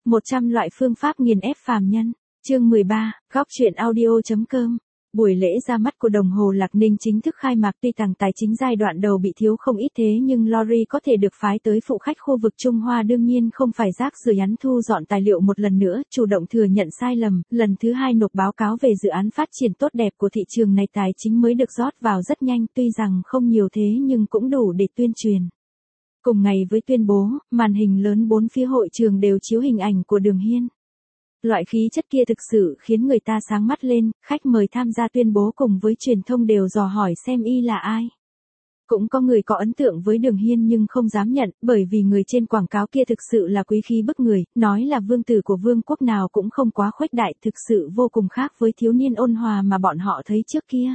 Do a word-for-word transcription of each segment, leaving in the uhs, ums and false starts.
một trăm loại phương pháp nghiền ép phàm nhân. Chương mười ba, góc truyện audio.com. Buổi lễ ra mắt của đồng hồ Lạc Ninh chính thức khai mạc. Tuy tàng tài chính giai đoạn đầu bị thiếu không ít thế nhưng Lori có thể được phái tới phụ khách khu vực Trung Hoa đương nhiên không phải rác rưởi hắn thu dọn tài liệu một lần nữa, chủ động thừa nhận sai lầm, lần thứ hai nộp báo cáo về dự án phát triển tốt đẹp của thị trường này. Tài chính mới được rót vào rất nhanh, tuy rằng không nhiều thế nhưng cũng đủ để tuyên truyền. Cùng ngày với tuyên bố, màn hình lớn bốn phía hội trường đều chiếu hình ảnh của Đường Hiên. Loại khí chất kia thực sự khiến người ta sáng mắt lên, khách mời tham gia tuyên bố cùng với truyền thông đều dò hỏi xem y là ai. Cũng có người có ấn tượng với Đường Hiên nhưng không dám nhận, bởi vì người trên quảng cáo kia thực sự là quý khí bức người, nói là vương tử của vương quốc nào cũng không quá khuếch đại, thực sự vô cùng khác với thiếu niên ôn hòa mà bọn họ thấy trước kia.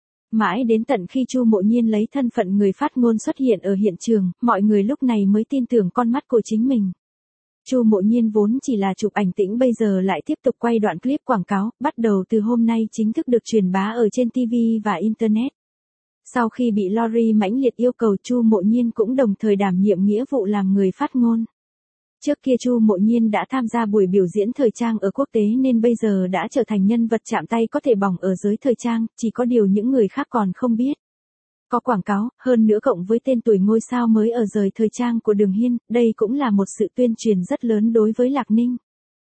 Mãi đến tận khi Chu Mộ Nhiên lấy thân phận người phát ngôn xuất hiện ở hiện trường, mọi người lúc này mới tin tưởng con mắt của chính mình. Chu Mộ Nhiên vốn chỉ là chụp ảnh tĩnh bây giờ lại tiếp tục quay đoạn clip quảng cáo, bắt đầu từ hôm nay chính thức được truyền bá ở trên ti vi và Internet. Sau khi bị Lori mãnh liệt yêu cầu, Chu Mộ Nhiên cũng đồng thời đảm nhiệm nghĩa vụ làm người phát ngôn. Trước kia Chu Mộ Nhiên đã tham gia buổi biểu diễn thời trang ở quốc tế nên bây giờ đã trở thành nhân vật chạm tay có thể bỏng ở giới thời trang, chỉ có điều những người khác còn không biết. Có quảng cáo, hơn nữa cộng với tên tuổi ngôi sao mới ở giới thời trang của Đường Hiên, đây cũng là một sự tuyên truyền rất lớn đối với Lạc Ninh.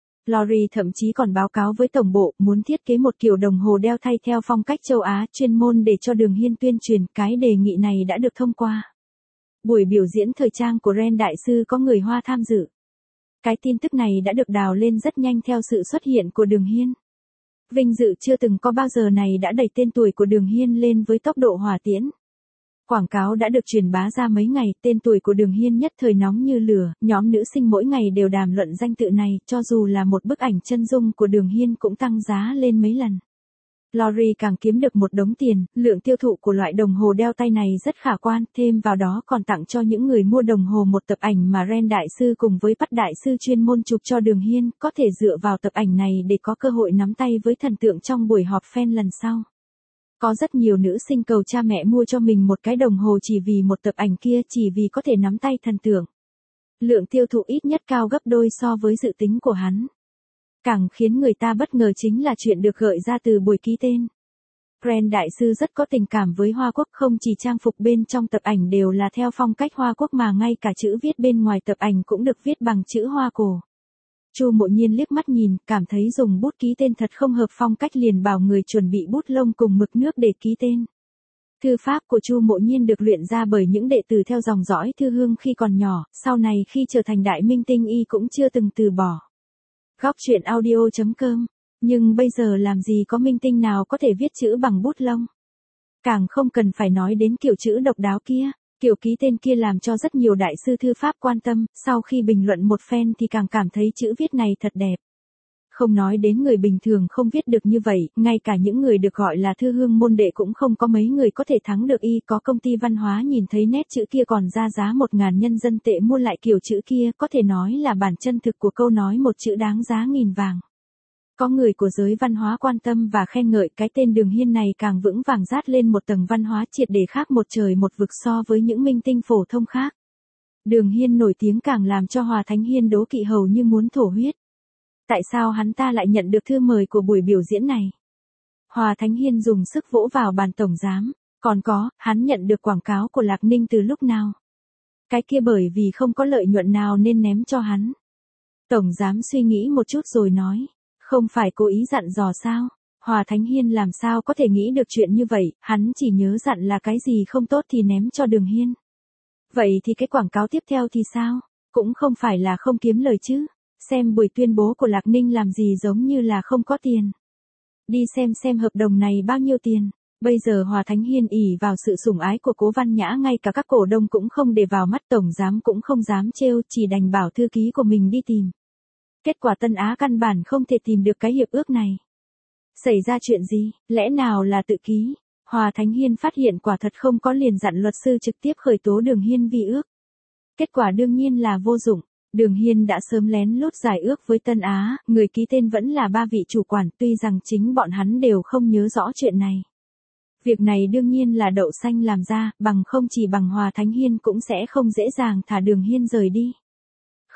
Lori thậm chí còn báo cáo với tổng bộ muốn thiết kế một kiểu đồng hồ đeo thay theo phong cách châu Á chuyên môn để cho Đường Hiên tuyên truyền, cái đề nghị này đã được thông qua. Buổi biểu diễn thời trang của Ren Đại Sư có người Hoa tham dự. Cái tin tức này đã được đào lên rất nhanh theo sự xuất hiện của Đường Hiên. Vinh dự chưa từng có bao giờ này đã đẩy tên tuổi của Đường Hiên lên với tốc độ hỏa tiễn. Quảng cáo đã được truyền bá ra mấy ngày, tên tuổi của Đường Hiên nhất thời nóng như lửa, nhóm nữ sinh mỗi ngày đều đàm luận danh tự này, cho dù là một bức ảnh chân dung của Đường Hiên cũng tăng giá lên mấy lần. Lori càng kiếm được một đống tiền, lượng tiêu thụ của loại đồng hồ đeo tay này rất khả quan, thêm vào đó còn tặng cho những người mua đồng hồ một tập ảnh mà Ren Đại Sư cùng với Pat Đại Sư chuyên môn chụp cho Đường Hiên, có thể dựa vào tập ảnh này để có cơ hội nắm tay với thần tượng trong buổi họp fan lần sau. Có rất nhiều nữ sinh cầu cha mẹ mua cho mình một cái đồng hồ chỉ vì một tập ảnh kia, chỉ vì có thể nắm tay thần tượng. Lượng tiêu thụ ít nhất cao gấp đôi so với dự tính của hắn. Càng khiến người ta bất ngờ chính là chuyện được gợi ra từ buổi ký tên. Ren Đại Sư rất có tình cảm với Hoa Quốc, không chỉ trang phục bên trong tập ảnh đều là theo phong cách Hoa Quốc mà ngay cả chữ viết bên ngoài tập ảnh cũng được viết bằng chữ Hoa cổ. Chu Mộ Nhiên liếc mắt nhìn, cảm thấy dùng bút ký tên thật không hợp phong cách liền bảo người chuẩn bị bút lông cùng mực nước để ký tên. Thư pháp của Chu Mộ Nhiên được luyện ra bởi những đệ tử theo dòng dõi Thư Hương khi còn nhỏ, sau này khi trở thành đại minh tinh y cũng chưa từng từ bỏ. Góc truyện audio.com. Nhưng bây giờ làm gì có minh tinh nào có thể viết chữ bằng bút lông. Càng không cần phải nói đến kiểu chữ độc đáo kia. Kiểu ký tên kia làm cho rất nhiều đại sư thư pháp quan tâm, sau khi bình luận một phen thì càng cảm thấy chữ viết này thật đẹp. Không nói đến người bình thường không viết được như vậy, ngay cả những người được gọi là thư hương môn đệ cũng không có mấy người có thể thắng được y. Có công ty văn hóa nhìn thấy nét chữ kia còn ra giá một ngàn nhân dân tệ mua lại kiểu chữ kia, có thể nói là bản chân thực của câu nói một chữ đáng giá nghìn vàng. Có người của giới văn hóa quan tâm và khen ngợi cái tên Đường Hiên này càng vững vàng dát lên một tầng văn hóa triệt để khác một trời một vực so với những minh tinh phổ thông khác. Đường Hiên nổi tiếng càng làm cho Hòa Thánh Hiên đố kỵ hầu như muốn thổ huyết. Tại sao hắn ta lại nhận được thư mời của buổi biểu diễn này? Hòa Thánh Hiên dùng sức vỗ vào bàn tổng giám. Còn có, hắn nhận được quảng cáo của Lạc Ninh từ lúc nào? Cái kia bởi vì không có lợi nhuận nào nên ném cho hắn. Tổng giám suy nghĩ một chút rồi nói. Không phải cố ý dặn dò sao? Hòa Thánh Hiên làm sao có thể nghĩ được chuyện như vậy, hắn chỉ nhớ dặn là cái gì không tốt thì ném cho Đường Hiên. Vậy thì cái quảng cáo tiếp theo thì sao? Cũng không phải là không kiếm lời chứ. Xem buổi tuyên bố của Lạc Ninh làm gì giống như là không có tiền. Đi xem xem hợp đồng này bao nhiêu tiền. Bây giờ Hòa Thánh Hiên ỷ vào sự sủng ái của Cố Văn Nhã, ngay cả các cổ đông cũng không để vào mắt, tổng giám cũng không dám trêu, chỉ đành bảo thư ký của mình đi tìm. Kết quả Tân Á căn bản không thể tìm được cái hiệp ước này. Xảy ra chuyện gì, lẽ nào là tự ký? Hòa Thánh Hiên phát hiện quả thật không có, liền dặn luật sư trực tiếp khởi tố Đường Hiên vi ước. Kết quả đương nhiên là vô dụng. Đường Hiên đã sớm lén lút giải ước với Tân Á, người ký tên vẫn là ba vị chủ quản, tuy rằng chính bọn hắn đều không nhớ rõ chuyện này. Việc này đương nhiên là đậu xanh làm ra, bằng không chỉ bằng Hòa Thánh Hiên cũng sẽ không dễ dàng thả Đường Hiên rời đi.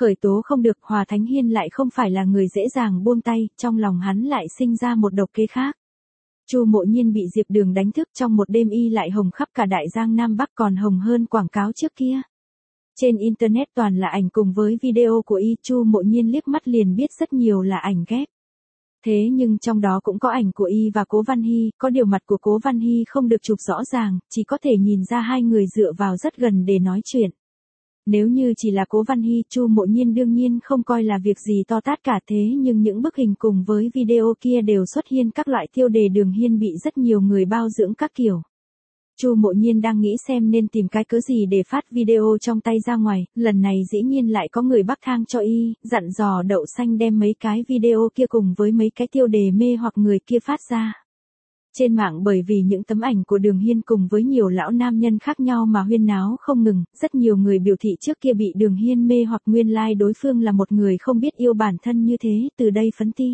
Khởi tố không được, Hòa Thánh Hiên lại không phải là người dễ dàng buông tay, trong lòng hắn lại sinh ra một độc kế khác. Chu Mộ Nhiên bị Diệp Đường đánh thức trong một đêm y lại hồng khắp cả đại giang Nam Bắc, còn hồng hơn quảng cáo trước kia. Trên internet toàn là ảnh cùng với video của y, Chu Mộ Nhiên liếc mắt liền biết rất nhiều là ảnh ghép. Thế nhưng trong đó cũng có ảnh của y và Cố Văn Hy, có điều mặt của Cố Văn Hy không được chụp rõ ràng, chỉ có thể nhìn ra hai người dựa vào rất gần để nói chuyện. Nếu như chỉ là Cố Văn Hy, Chu Mộ Nhiên đương nhiên không coi là việc gì to tát cả, thế nhưng những bức hình cùng với video kia đều xuất hiện các loại tiêu đề Đường Hiên bị rất nhiều người bao dưỡng các kiểu. Chu Mộ Nhiên đang nghĩ xem nên tìm cái cớ gì để phát video trong tay ra ngoài, lần này dĩ nhiên lại có người bắc thang cho y, dặn dò Đậu Xanh đem mấy cái video kia cùng với mấy cái tiêu đề mê hoặc người kia phát ra. Trên mạng bởi vì những tấm ảnh của Đường Hiên cùng với nhiều lão nam nhân khác nhau mà huyên náo không ngừng, rất nhiều người biểu thị trước kia bị Đường Hiên mê hoặc nguyên lai like đối phương là một người không biết yêu bản thân như thế, từ đây phấn ti.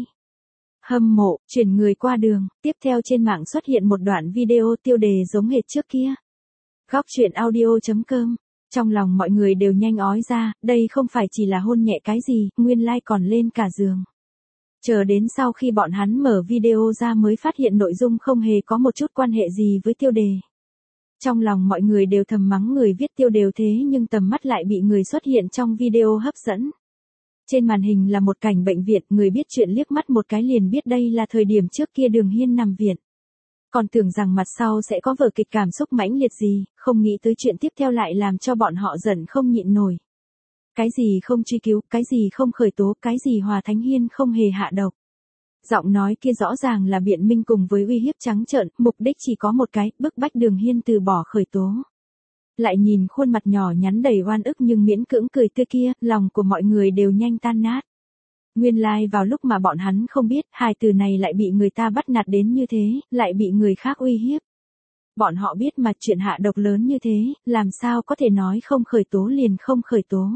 Hâm mộ, chuyển người qua đường, tiếp theo trên mạng xuất hiện một đoạn video tiêu đề giống hệt trước kia. Góc truyện audio chấm com. Trong lòng mọi người đều nhanh ói ra, đây không phải chỉ là hôn nhẹ cái gì, nguyên lai like còn lên cả giường. Chờ đến sau khi bọn hắn mở video ra mới phát hiện nội dung không hề có một chút quan hệ gì với tiêu đề. Trong lòng mọi người đều thầm mắng người viết tiêu đề thế nhưng tầm mắt lại bị người xuất hiện trong video hấp dẫn. Trên màn hình là một cảnh bệnh viện, người biết chuyện liếc mắt một cái liền biết đây là thời điểm trước kia Đường Hiên nằm viện. Còn tưởng rằng mặt sau sẽ có vở kịch cảm xúc mãnh liệt gì, không nghĩ tới chuyện tiếp theo lại làm cho bọn họ giận không nhịn nổi. Cái gì không truy cứu, cái gì không khởi tố, cái gì Hòa Thánh Hiên không hề hạ độc. Giọng nói kia rõ ràng là biện minh cùng với uy hiếp trắng trợn, mục đích chỉ có một cái, bức bách Đường Hiên từ bỏ khởi tố. Lại nhìn khuôn mặt nhỏ nhắn đầy oan ức nhưng miễn cưỡng cười tươi kia, lòng của mọi người đều nhanh tan nát. Nguyên lai like vào lúc mà bọn hắn không biết, hai từ này lại bị người ta bắt nạt đến như thế, lại bị người khác uy hiếp. Bọn họ biết mà chuyện hạ độc lớn như thế, làm sao có thể nói không khởi tố liền không khởi tố.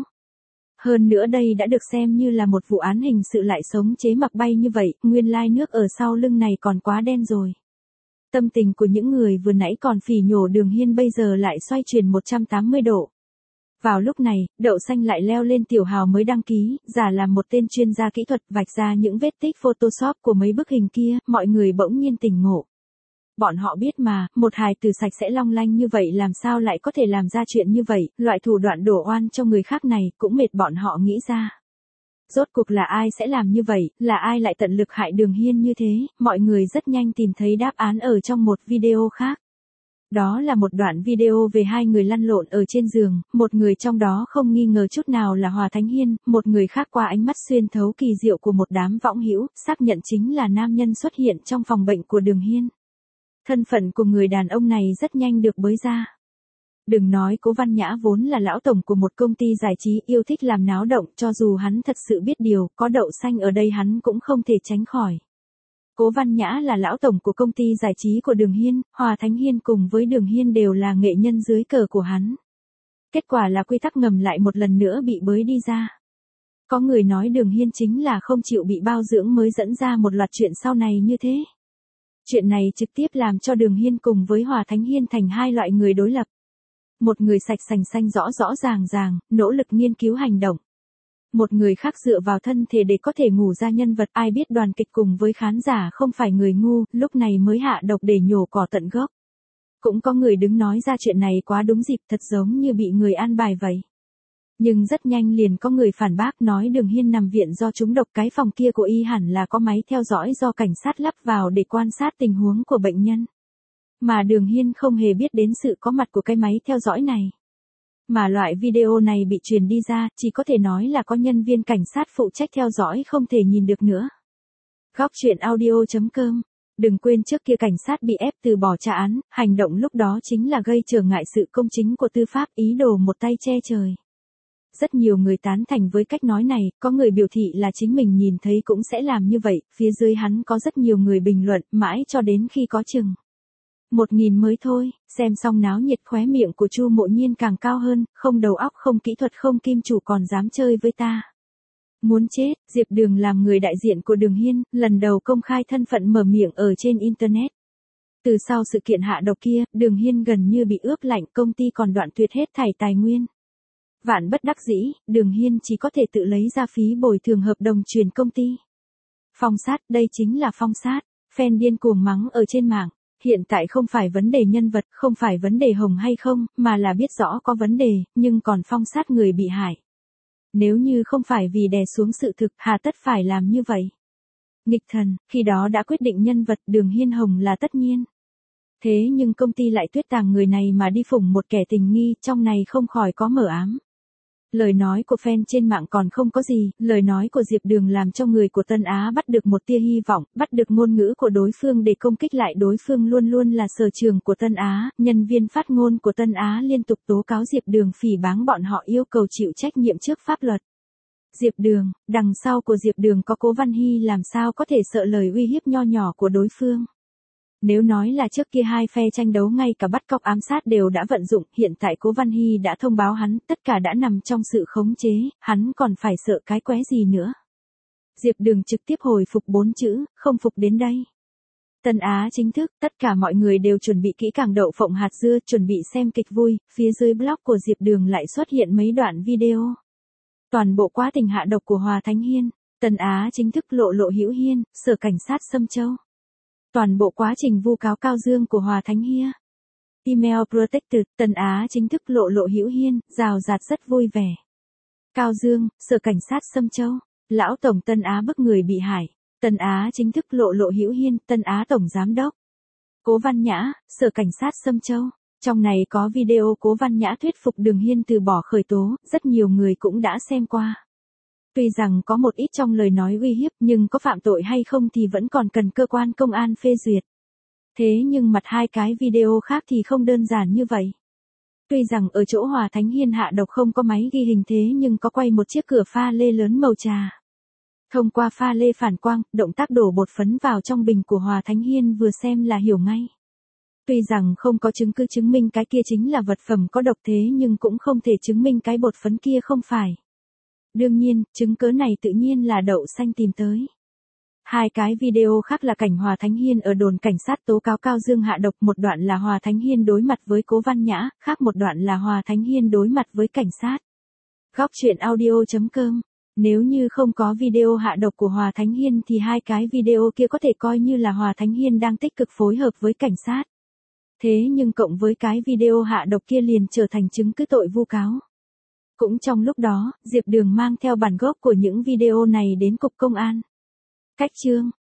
Hơn nữa đây đã được xem như là một vụ án hình sự lại sống chế mặc bay như vậy, nguyên lai like nước ở sau lưng này còn quá đen rồi. Tâm tình của những người vừa nãy còn phỉ nhổ Đường Hiên bây giờ lại xoay chuyển một trăm tám mươi độ. Vào lúc này, Đậu Xanh lại leo lên tiểu hào mới đăng ký, giả làm một tên chuyên gia kỹ thuật vạch ra những vết tích Photoshop của mấy bức hình kia, mọi người bỗng nhiên tỉnh ngộ. Bọn họ biết mà, một hài từ sạch sẽ long lanh như vậy làm sao lại có thể làm ra chuyện như vậy, loại thủ đoạn đổ oan cho người khác này cũng mệt bọn họ nghĩ ra. Rốt cuộc là ai sẽ làm như vậy, là ai lại tận lực hại Đường Hiên như thế, mọi người rất nhanh tìm thấy đáp án ở trong một video khác. Đó là một đoạn video về hai người lăn lộn ở trên giường, một người trong đó không nghi ngờ chút nào là Hòa Thánh Hiên, một người khác qua ánh mắt xuyên thấu kỳ diệu của một đám võng hữu, xác nhận chính là nam nhân xuất hiện trong phòng bệnh của Đường Hiên. Thân phận của người đàn ông này rất nhanh được bới ra. Đừng nói Cố Văn Nhã vốn là lão tổng của một công ty giải trí yêu thích làm náo động, cho dù hắn thật sự biết điều, có Đậu Xanh ở đây hắn cũng không thể tránh khỏi. Cố Văn Nhã là lão tổng của công ty giải trí của Đường Hiên, Hòa Thánh Hiên cùng với Đường Hiên đều là nghệ nhân dưới cờ của hắn. Kết quả là quy tắc ngầm lại một lần nữa bị bới đi ra. Có người nói Đường Hiên chính là không chịu bị bao dưỡng mới dẫn ra một loạt chuyện sau này như thế. Chuyện này trực tiếp làm cho Đường Hiên cùng với Hòa Thánh Hiên thành hai loại người đối lập. Một người sạch sành xanh rõ rõ ràng ràng, nỗ lực nghiên cứu hành động. Một người khác dựa vào thân thể để có thể ngủ ra nhân vật, ai biết đoàn kịch cùng với khán giả không phải người ngu, lúc này mới hạ độc để nhổ cỏ tận gốc. Cũng có người đứng nói ra chuyện này quá đúng dịp, thật giống như bị người an bài vậy. Nhưng rất nhanh liền có người phản bác nói Đường Hiên nằm viện do trúng độc, cái phòng kia của y hẳn là có máy theo dõi do cảnh sát lắp vào để quan sát tình huống của bệnh nhân. Mà Đường Hiên không hề biết đến sự có mặt của cái máy theo dõi này. Mà loại video này bị truyền đi ra, chỉ có thể nói là có nhân viên cảnh sát phụ trách theo dõi không thể nhìn được nữa. Góc truyện audio chấm com. Đừng quên trước kia cảnh sát bị ép từ bỏ trả án, hành động lúc đó chính là gây trở ngại sự công chính của tư pháp, ý đồ một tay che trời. Rất nhiều người tán thành với cách nói này, có người biểu thị là chính mình nhìn thấy cũng sẽ làm như vậy, phía dưới hắn có rất nhiều người bình luận, mãi cho đến khi có chừng một nghìn mới thôi, xem xong náo nhiệt khóe miệng của Chu Mộ Nhiên càng cao hơn, không đầu óc không kỹ thuật không kim chủ còn dám chơi với ta. Muốn chết, Diệp Đường làm người đại diện của Đường Hiên, lần đầu công khai thân phận mở miệng ở trên Internet. Từ sau sự kiện hạ độc kia, Đường Hiên gần như bị ướp lạnh, công ty còn đoạn tuyệt hết thảy tài nguyên. Vạn bất đắc dĩ, Đường Hiên chỉ có thể tự lấy ra phí bồi thường hợp đồng chuyển công ty. Phong sát, đây chính là phong sát. Fan điên cuồng mắng ở trên mạng. Hiện tại không phải vấn đề nhân vật, không phải vấn đề hồng hay không, mà là biết rõ có vấn đề, nhưng còn phong sát người bị hại. Nếu như không phải vì đè xuống sự thực, hà tất phải làm như vậy. Nghịch thần, khi đó đã quyết định nhân vật Đường Hiên hồng là tất nhiên. Thế nhưng công ty lại tuyết tàng người này mà đi phủng một kẻ tình nghi, trong này không khỏi có mờ ám. Lời nói của fan trên mạng còn không có gì, lời nói của Diệp Đường làm cho người của Tân Á bắt được một tia hy vọng, bắt được ngôn ngữ của đối phương để công kích lại đối phương luôn luôn là sở trường của Tân Á, nhân viên phát ngôn của Tân Á liên tục tố cáo Diệp Đường phỉ báng bọn họ yêu cầu chịu trách nhiệm trước pháp luật. Diệp Đường, đằng sau của Diệp Đường có Cố Văn Hy làm sao có thể sợ lời uy hiếp nho nhỏ của đối phương. Nếu nói là trước kia hai phe tranh đấu ngay cả bắt cóc ám sát đều đã vận dụng, hiện tại Cố Văn Hy đã thông báo hắn, tất cả đã nằm trong sự khống chế, hắn còn phải sợ cái quái gì nữa. Diệp Đường trực tiếp hồi phục bốn chữ, không phục đến đây. Tân Á chính thức, tất cả mọi người đều chuẩn bị kỹ càng đậu phộng hạt dưa, chuẩn bị xem kịch vui, phía dưới blog của Diệp Đường lại xuất hiện mấy đoạn video. Toàn bộ quá trình hạ độc của Hòa Thánh Hiên, Tân Á chính thức lộ lộ Hữu Hiên, sở cảnh sát Sâm Châu. Toàn bộ quá trình vu cáo Cao Dương của Hòa Thánh Hiên. Email Protected, Tân Á chính thức lộ lộ Hữu Hiên, rào rạt rất vui vẻ. Cao Dương, sở cảnh sát Sâm Châu. Lão Tổng Tân Á bức người bị hại. Tân Á chính thức lộ lộ Hữu Hiên, Tân Á Tổng Giám Đốc. Cố Văn Nhã, sở cảnh sát Sâm Châu. Trong này có video Cố Văn Nhã thuyết phục Đường Hiên từ bỏ khởi tố, rất nhiều người cũng đã xem qua. Tuy rằng có một ít trong lời nói uy hiếp nhưng có phạm tội hay không thì vẫn còn cần cơ quan công an phê duyệt. Thế nhưng mặt hai cái video khác thì không đơn giản như vậy. Tuy rằng ở chỗ Hòa Thánh Hiên hạ độc không có máy ghi hình thế nhưng có quay một chiếc cửa pha lê lớn màu trà. Thông qua pha lê phản quang, động tác đổ bột phấn vào trong bình của Hòa Thánh Hiên vừa xem là hiểu ngay. Tuy rằng không có chứng cứ chứng minh cái kia chính là vật phẩm có độc thế nhưng cũng không thể chứng minh cái bột phấn kia không phải. Đương nhiên, chứng cứ này tự nhiên là Đậu Xanh tìm tới. Hai cái video khác là cảnh Hòa Thánh Hiên ở đồn cảnh sát tố cáo Cao Dương hạ độc, một đoạn là Hòa Thánh Hiên đối mặt với Cố Văn Nhã, khác một đoạn là Hòa Thánh Hiên đối mặt với cảnh sát. Góc truyện audio chấm com. Nếu như không có video hạ độc của Hòa Thánh Hiên thì hai cái video kia có thể coi như là Hòa Thánh Hiên đang tích cực phối hợp với cảnh sát. Thế nhưng cộng với cái video hạ độc kia liền trở thành chứng cứ tội vu cáo. Cũng trong lúc đó, Diệp Đường mang theo bản gốc của những video này đến cục công an. Cách chương